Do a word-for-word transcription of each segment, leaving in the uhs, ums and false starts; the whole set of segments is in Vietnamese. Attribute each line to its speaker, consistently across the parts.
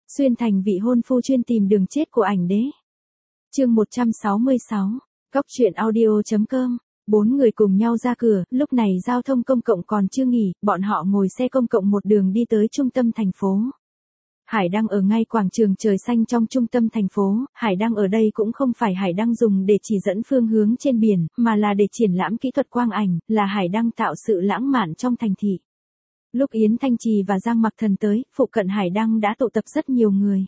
Speaker 1: Xuyên thành vị hôn phu chuyên tìm đường chết của ảnh đế. Chương một trăm sáu mươi sáu, Cóc truyện audio chấm com. Bốn người cùng nhau ra cửa, lúc này giao thông công cộng còn chưa nghỉ, bọn họ ngồi xe công cộng một đường đi tới trung tâm thành phố. Hải đăng ở ngay quảng trường trời xanh trong trung tâm thành phố, hải đăng ở đây cũng không phải hải đăng dùng để chỉ dẫn phương hướng trên biển, mà là để triển lãm kỹ thuật quang ảnh, là hải đăng tạo sự lãng mạn trong thành thị. Lúc Yến Thanh Trì và Giang Mặc Thần tới, phụ cận hải đăng đã tụ tập rất nhiều người.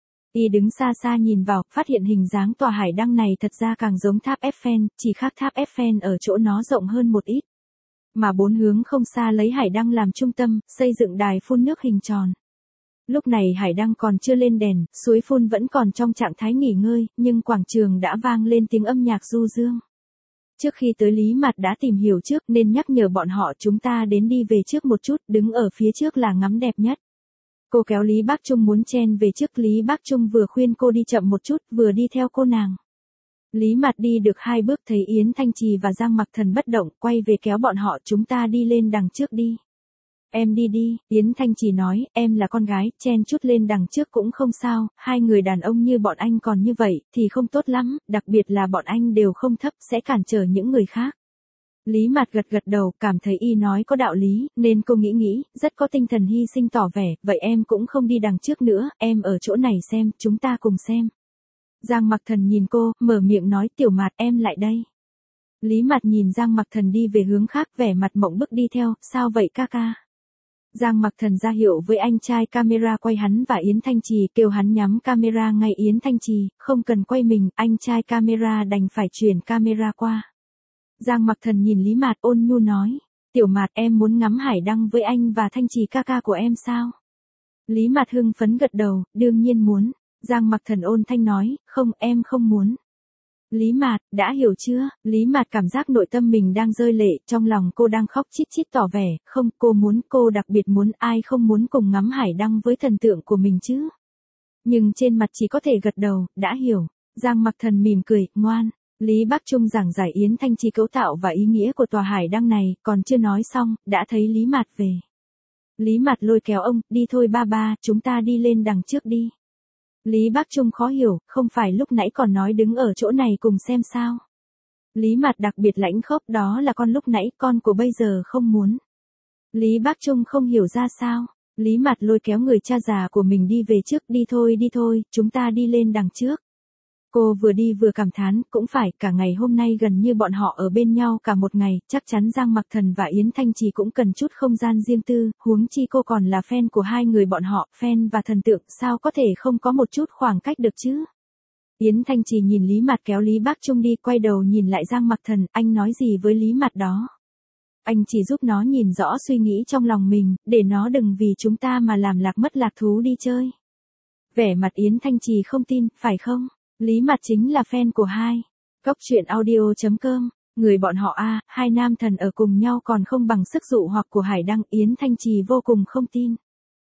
Speaker 1: Y đứng xa xa nhìn vào, phát hiện hình dáng tòa hải đăng này thật ra càng giống tháp Eiffel, chỉ khác tháp Eiffel ở chỗ nó rộng hơn một ít. Mà bốn hướng không xa lấy hải đăng làm trung tâm, xây dựng đài phun nước hình tròn. Lúc này hải đăng còn chưa lên đèn, suối phun vẫn còn trong trạng thái nghỉ ngơi, nhưng quảng trường đã vang lên tiếng âm nhạc du dương. Trước khi tới Lý Mạt đã tìm hiểu trước nên nhắc nhở bọn họ chúng ta đến đi về trước một chút, đứng ở phía trước là ngắm đẹp nhất. Cô kéo Lý Bác Trung muốn chen về trước, Lý Bác Trung vừa khuyên cô đi chậm một chút, vừa đi theo cô nàng. Lý Mạt đi được hai bước thấy Yến Thanh Trì và Giang Mặc Thần bất động, quay về kéo bọn họ chúng ta đi lên đằng trước đi. Em đi đi, Yến Thanh Trì nói, em là con gái, chen chút lên đằng trước cũng không sao, hai người đàn ông như bọn anh còn như vậy, thì không tốt lắm, đặc biệt là bọn anh đều không thấp, sẽ cản trở những người khác. Lý Mạt gật gật đầu, cảm thấy y nói có đạo lý, nên cô nghĩ nghĩ, rất có tinh thần hy sinh tỏ vẻ, vậy em cũng không đi đằng trước nữa, em ở chỗ này xem, chúng ta cùng xem. Giang Mặc Thần nhìn cô, mở miệng nói, Tiểu Mạt em lại đây. Lý Mạt nhìn Giang Mặc Thần đi về hướng khác, vẻ mặt mộng bức đi theo, sao vậy ca ca? Giang Mặc Thần ra hiệu với anh trai camera quay hắn và Yến Thanh Trì, kêu hắn nhắm camera ngay Yến Thanh Trì, không cần quay mình, anh trai camera đành phải chuyển camera qua. Giang Mặc Thần nhìn Lý Mạt ôn nhu nói, Tiểu Mạt em muốn ngắm hải đăng với anh và Thanh Trì ca ca của em sao? Lý Mạt hưng phấn gật đầu, đương nhiên muốn. Giang Mặc Thần ôn thanh nói, không em không muốn. Lý Mạt, đã hiểu chưa? Lý Mạt cảm giác nội tâm mình đang rơi lệ, trong lòng cô đang khóc chít chít tỏ vẻ, không, cô muốn, cô đặc biệt muốn, ai không muốn cùng ngắm hải đăng với thần tượng của mình chứ? Nhưng trên mặt chỉ có thể gật đầu, đã hiểu. Giang Mặc Thần mỉm cười, ngoan. Lý Bác Trung giảng giải Yến Thanh Trì cấu tạo và ý nghĩa của tòa hải đăng này, còn chưa nói xong, đã thấy Lý Mạt về. Lý Mạt lôi kéo ông, đi thôi ba ba, chúng ta đi lên đằng trước đi. Lý Bác Trung khó hiểu, không phải lúc nãy còn nói đứng ở chỗ này cùng xem sao. Lý Mạt đặc biệt lãnh khốc, đó là con lúc nãy, con của bây giờ không muốn. Lý Bác Trung không hiểu ra sao. Lý Mạt lôi kéo người cha già của mình đi về trước, đi thôi đi thôi, chúng ta đi lên đằng trước. Cô vừa đi vừa cảm thán, cũng phải, cả ngày hôm nay gần như bọn họ ở bên nhau cả một ngày, chắc chắn Giang Mặc Thần và Yến Thanh Trì cũng cần chút không gian riêng tư, huống chi cô còn là fan của hai người bọn họ, fan và thần tượng, sao có thể không có một chút khoảng cách được chứ? Yến Thanh Trì nhìn Lý Mạt kéo Lý Bác Trung đi, quay đầu nhìn lại Giang Mặc Thần, anh nói gì với Lý Mạt đó? Anh chỉ giúp nó nhìn rõ suy nghĩ trong lòng mình, để nó đừng vì chúng ta mà làm lạc mất lạc thú đi chơi. Vẻ mặt Yến Thanh Trì không tin, phải không? Lý Mạt chính là fan của hai. Cóc truyện audio chấm com. Người bọn họ a, hai nam thần ở cùng nhau còn không bằng sức dụ hoặc của hải đăng, Yến Thanh Trì vô cùng không tin.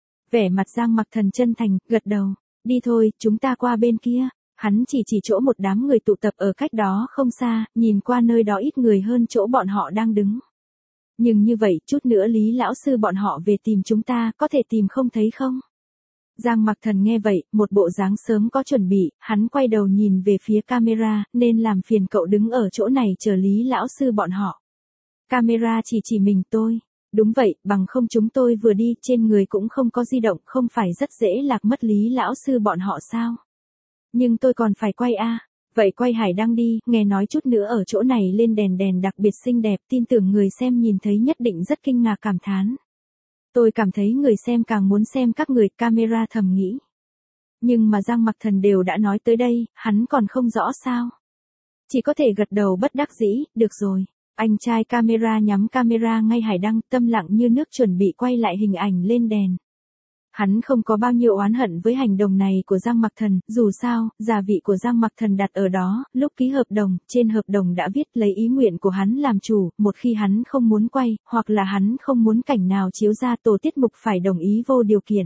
Speaker 1: Vẻ mặt Giang Mặc Thần chân thành, gật đầu. Đi thôi, chúng ta qua bên kia. Hắn chỉ chỉ chỗ một đám người tụ tập ở cách đó không xa, nhìn qua nơi đó ít người hơn chỗ bọn họ đang đứng. Nhưng như vậy, chút nữa Lý lão sư bọn họ về tìm chúng ta, có thể tìm không thấy không? Giang Mặc Thần nghe vậy, một bộ dáng sớm có chuẩn bị, hắn quay đầu nhìn về phía camera, nên làm phiền cậu đứng ở chỗ này chờ Lý lão sư bọn họ. Camera chỉ chỉ mình tôi. Đúng vậy, bằng không chúng tôi vừa đi, trên người cũng không có di động, không phải rất dễ lạc mất Lý lão sư bọn họ sao? Nhưng tôi còn phải quay a. Vậy quay hải đăng đi, nghe nói chút nữa ở chỗ này lên đèn đèn đặc biệt xinh đẹp, tin tưởng người xem nhìn thấy nhất định rất kinh ngạc cảm thán. Tôi cảm thấy người xem càng muốn xem các người, camera thầm nghĩ. Nhưng mà Giang Mặc Thần đều đã nói tới đây, hắn còn không rõ sao. Chỉ có thể gật đầu bất đắc dĩ, được rồi. Anh trai camera nhắm camera ngay hải đăng, tâm lặng như nước chuẩn bị quay lại hình ảnh lên đèn. Hắn không có bao nhiêu oán hận với hành động này của Giang Mặc Thần, dù sao, gia vị của Giang Mặc Thần đặt ở đó, lúc ký hợp đồng, trên hợp đồng đã viết lấy ý nguyện của hắn làm chủ, một khi hắn không muốn quay, hoặc là hắn không muốn cảnh nào chiếu ra tổ tiết mục phải đồng ý vô điều kiện.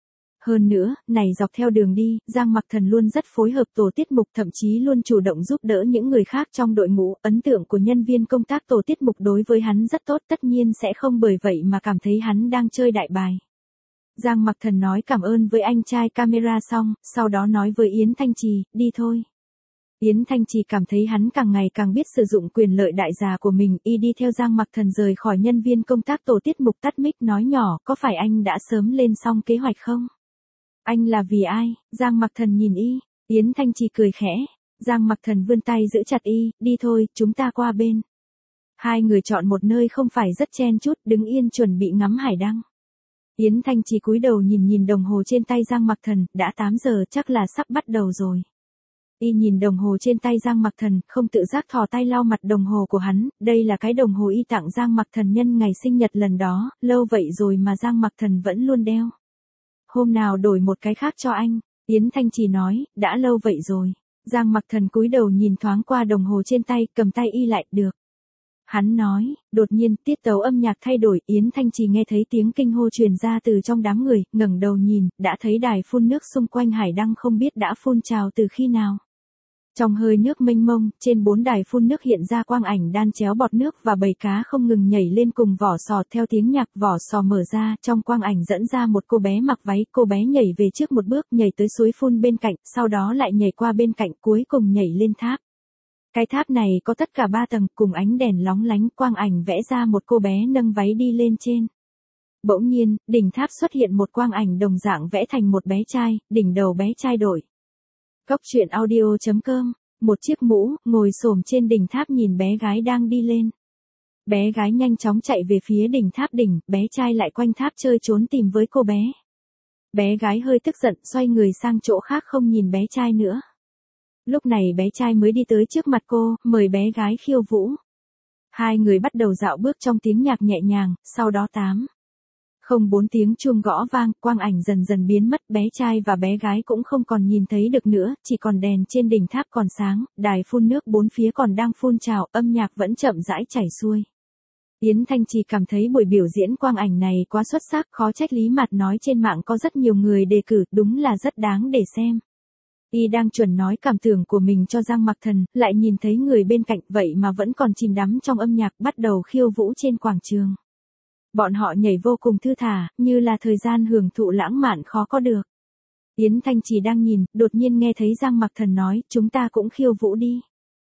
Speaker 1: Hơn nữa, này dọc theo đường đi, Giang Mặc Thần luôn rất phối hợp tổ tiết mục, thậm chí luôn chủ động giúp đỡ những người khác trong đội ngũ, ấn tượng của nhân viên công tác tổ tiết mục đối với hắn rất tốt, tất nhiên sẽ không bởi vậy mà cảm thấy hắn đang chơi đại bài. Giang Mặc Thần nói cảm ơn với anh trai camera xong, sau đó nói với Yến Thanh Trì, đi thôi. Yến Thanh Trì cảm thấy hắn càng ngày càng biết sử dụng quyền lợi đại gia của mình, y đi theo Giang Mặc Thần rời khỏi nhân viên công tác tổ tiết mục tắt mic nói nhỏ, có phải anh đã sớm lên xong kế hoạch không? Anh là vì ai? Giang Mặc Thần nhìn y, Yến Thanh Trì cười khẽ, Giang Mặc Thần vươn tay giữ chặt y, đi thôi, chúng ta qua bên. Hai người chọn một nơi không phải rất chen chúc, đứng yên chuẩn bị ngắm hải đăng. Yến Thanh Trì cúi đầu nhìn nhìn đồng hồ trên tay Giang Mặc Thần, đã tám giờ chắc là sắp bắt đầu rồi. Y nhìn đồng hồ trên tay Giang Mặc Thần, không tự giác thò tay lau mặt đồng hồ của hắn, đây là cái đồng hồ y tặng Giang Mặc Thần nhân ngày sinh nhật lần đó, lâu vậy rồi mà Giang Mặc Thần vẫn luôn đeo. Hôm nào đổi một cái khác cho anh, Yến Thanh Trì nói, đã lâu vậy rồi. Giang Mặc Thần cúi đầu nhìn thoáng qua đồng hồ trên tay, cầm tay y lại, được. Hắn nói, đột nhiên tiết tấu âm nhạc thay đổi, Yến Thanh Trì nghe thấy tiếng kinh hô truyền ra từ trong đám người, ngẩng đầu nhìn, đã thấy đài phun nước xung quanh hải đăng không biết đã phun trào từ khi nào. Trong hơi nước mênh mông, trên bốn đài phun nước hiện ra quang ảnh đan chéo bọt nước và bầy cá không ngừng nhảy lên cùng vỏ sò, theo tiếng nhạc vỏ sò mở ra, trong quang ảnh dẫn ra một cô bé mặc váy, cô bé nhảy về trước một bước, nhảy tới suối phun bên cạnh, sau đó lại nhảy qua bên cạnh, cuối cùng nhảy lên tháp. Cái tháp này có tất cả ba tầng, cùng ánh đèn lóng lánh, quang ảnh vẽ ra một cô bé nâng váy đi lên trên. Bỗng nhiên, đỉnh tháp xuất hiện một quang ảnh đồng dạng vẽ thành một bé trai, đỉnh đầu bé trai đổi. Góc truyện audio chấm com, một chiếc mũ, ngồi xổm trên đỉnh tháp nhìn bé gái đang đi lên. Bé gái nhanh chóng chạy về phía đỉnh tháp đỉnh, bé trai lại quanh tháp chơi trốn tìm với cô bé. Bé gái hơi tức giận, xoay người sang chỗ khác không nhìn bé trai nữa. Lúc này bé trai mới đi tới trước mặt cô, mời bé gái khiêu vũ. Hai người bắt đầu dạo bước trong tiếng nhạc nhẹ nhàng, sau đó tám. Không bốn tiếng chuông gõ vang, quang ảnh dần dần biến mất, bé trai và bé gái cũng không còn nhìn thấy được nữa, chỉ còn đèn trên đỉnh tháp còn sáng, đài phun nước bốn phía còn đang phun trào, âm nhạc vẫn chậm rãi chảy xuôi. Yến Thanh Trì cảm thấy buổi biểu diễn quang ảnh này quá xuất sắc, khó trách Lý Mạt nói trên mạng có rất nhiều người đề cử, đúng là rất đáng để xem. Y đang chuẩn nói cảm tưởng của mình cho Giang Mặc Thần, lại nhìn thấy người bên cạnh vậy mà vẫn còn chìm đắm trong âm nhạc, bắt đầu khiêu vũ trên quảng trường. Bọn họ nhảy vô cùng thư thả, như là thời gian hưởng thụ lãng mạn khó có được. Yến Thanh Trì đang nhìn, đột nhiên nghe thấy Giang Mặc Thần nói, chúng ta cũng khiêu vũ đi.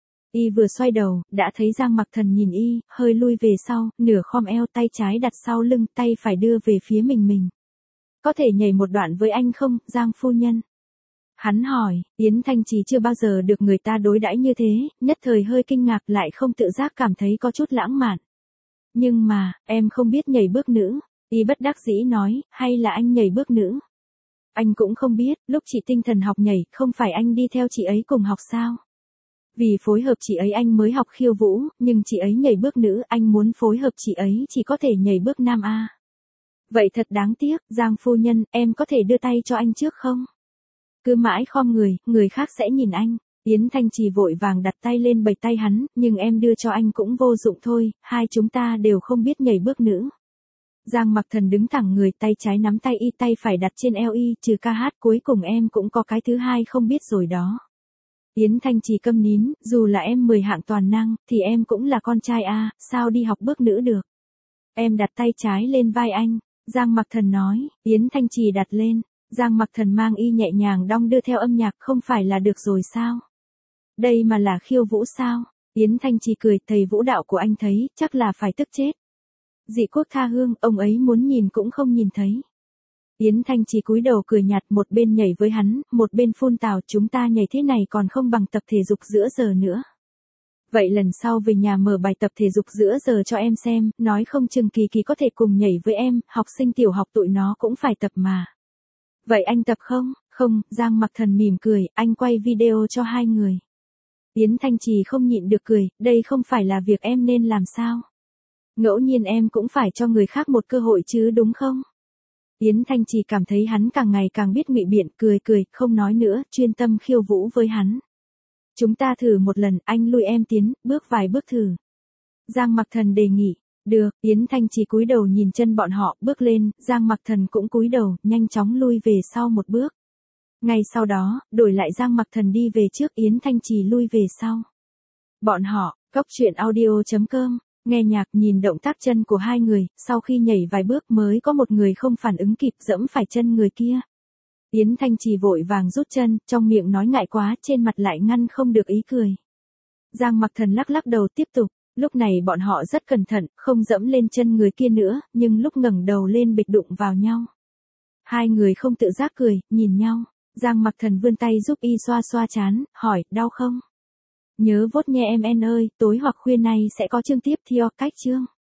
Speaker 1: Y vừa xoay đầu, đã thấy Giang Mặc Thần nhìn y, hơi lui về sau, nửa khom eo, tay trái đặt sau lưng, tay phải đưa về phía mình mình. Có thể nhảy một đoạn với anh không, Giang phu nhân? Hắn hỏi, Yến Thanh Trì chưa bao giờ được người ta đối đãi như thế, nhất thời hơi kinh ngạc lại không tự giác cảm thấy có chút lãng mạn. Nhưng mà, em không biết nhảy bước nữ, y bất đắc dĩ nói, hay là anh nhảy bước nữ? Anh cũng không biết, lúc chị tinh thần học nhảy, không phải anh đi theo chị ấy cùng học sao? Vì phối hợp chị ấy anh mới học khiêu vũ, nhưng chị ấy nhảy bước nữ, anh muốn phối hợp chị ấy chỉ có thể nhảy bước nam a. Vậy thật đáng tiếc, Giang phu nhân, em có thể đưa tay cho anh trước không? Cứ mãi khom người, người khác sẽ nhìn anh. Yến Thanh Trì vội vàng đặt tay lên bầy tay hắn, nhưng em đưa cho anh cũng vô dụng thôi, hai chúng ta đều không biết nhảy bước nữ. Giang Mặc Thần đứng thẳng người, tay trái nắm tay y, tay phải đặt trên eo y, trừ ca hát cuối cùng em cũng có cái thứ hai không biết rồi đó. Yến Thanh Trì câm nín, dù là em mười hạng toàn năng, thì em cũng là con trai a, sao đi học bước nữ được. Em đặt tay trái lên vai anh, Giang Mặc Thần nói, Yến Thanh Trì đặt lên. Giang Mặc Thần mang y nhẹ nhàng đong đưa theo âm nhạc, không phải là được rồi sao? Đây mà là khiêu vũ sao? Yến Thanh Trì cười, thầy vũ đạo của anh thấy, chắc là phải tức chết. Dị quốc tha hương, ông ấy muốn nhìn cũng không nhìn thấy. Yến Thanh Trì cúi đầu cười nhạt, một bên nhảy với hắn, một bên phun tào, chúng ta nhảy thế này còn không bằng tập thể dục giữa giờ nữa. Vậy lần sau về nhà mở bài tập thể dục giữa giờ cho em xem, nói không chừng Kỳ Kỳ có thể cùng nhảy với em, học sinh tiểu học tụi nó cũng phải tập mà. Vậy anh tập không? Không, Giang Mặc Thần mỉm cười, anh quay video cho hai người. Yến Thanh Trì không nhịn được cười, đây không phải là việc em nên làm sao? Ngẫu nhiên em cũng phải cho người khác một cơ hội chứ đúng không? Yến Thanh Trì cảm thấy hắn càng ngày càng biết ngụy biện, cười cười, không nói nữa, chuyên tâm khiêu vũ với hắn. Chúng ta thử một lần, anh lui em tiến, bước vài bước thử. Giang Mặc Thần đề nghị. Được, Yến Thanh Trì cúi đầu nhìn chân bọn họ, bước lên, Giang Mặc Thần cũng cúi đầu, nhanh chóng lui về sau một bước. Ngay sau đó, đổi lại Giang Mặc Thần đi về trước, Yến Thanh Trì lui về sau. Bọn họ, góc truyện audio chấm com Nghe nhạc nhìn động tác chân của hai người, sau khi nhảy vài bước mới có một người không phản ứng kịp dẫm phải chân người kia. Yến Thanh Trì vội vàng rút chân, trong miệng nói ngại quá, trên mặt lại ngăn không được ý cười. Giang Mặc Thần lắc lắc đầu tiếp tục, lúc này bọn họ rất cẩn thận, không dẫm lên chân người kia nữa, nhưng lúc ngẩng đầu lên bịch đụng vào nhau. Hai người không tự giác cười, nhìn nhau, Giang Mặc Thần vươn tay giúp y xoa xoa trán, hỏi, đau không? Nhớ vote nghe em en ơi, tối hoặc khuya nay sẽ có chương tiếp theo cách chương.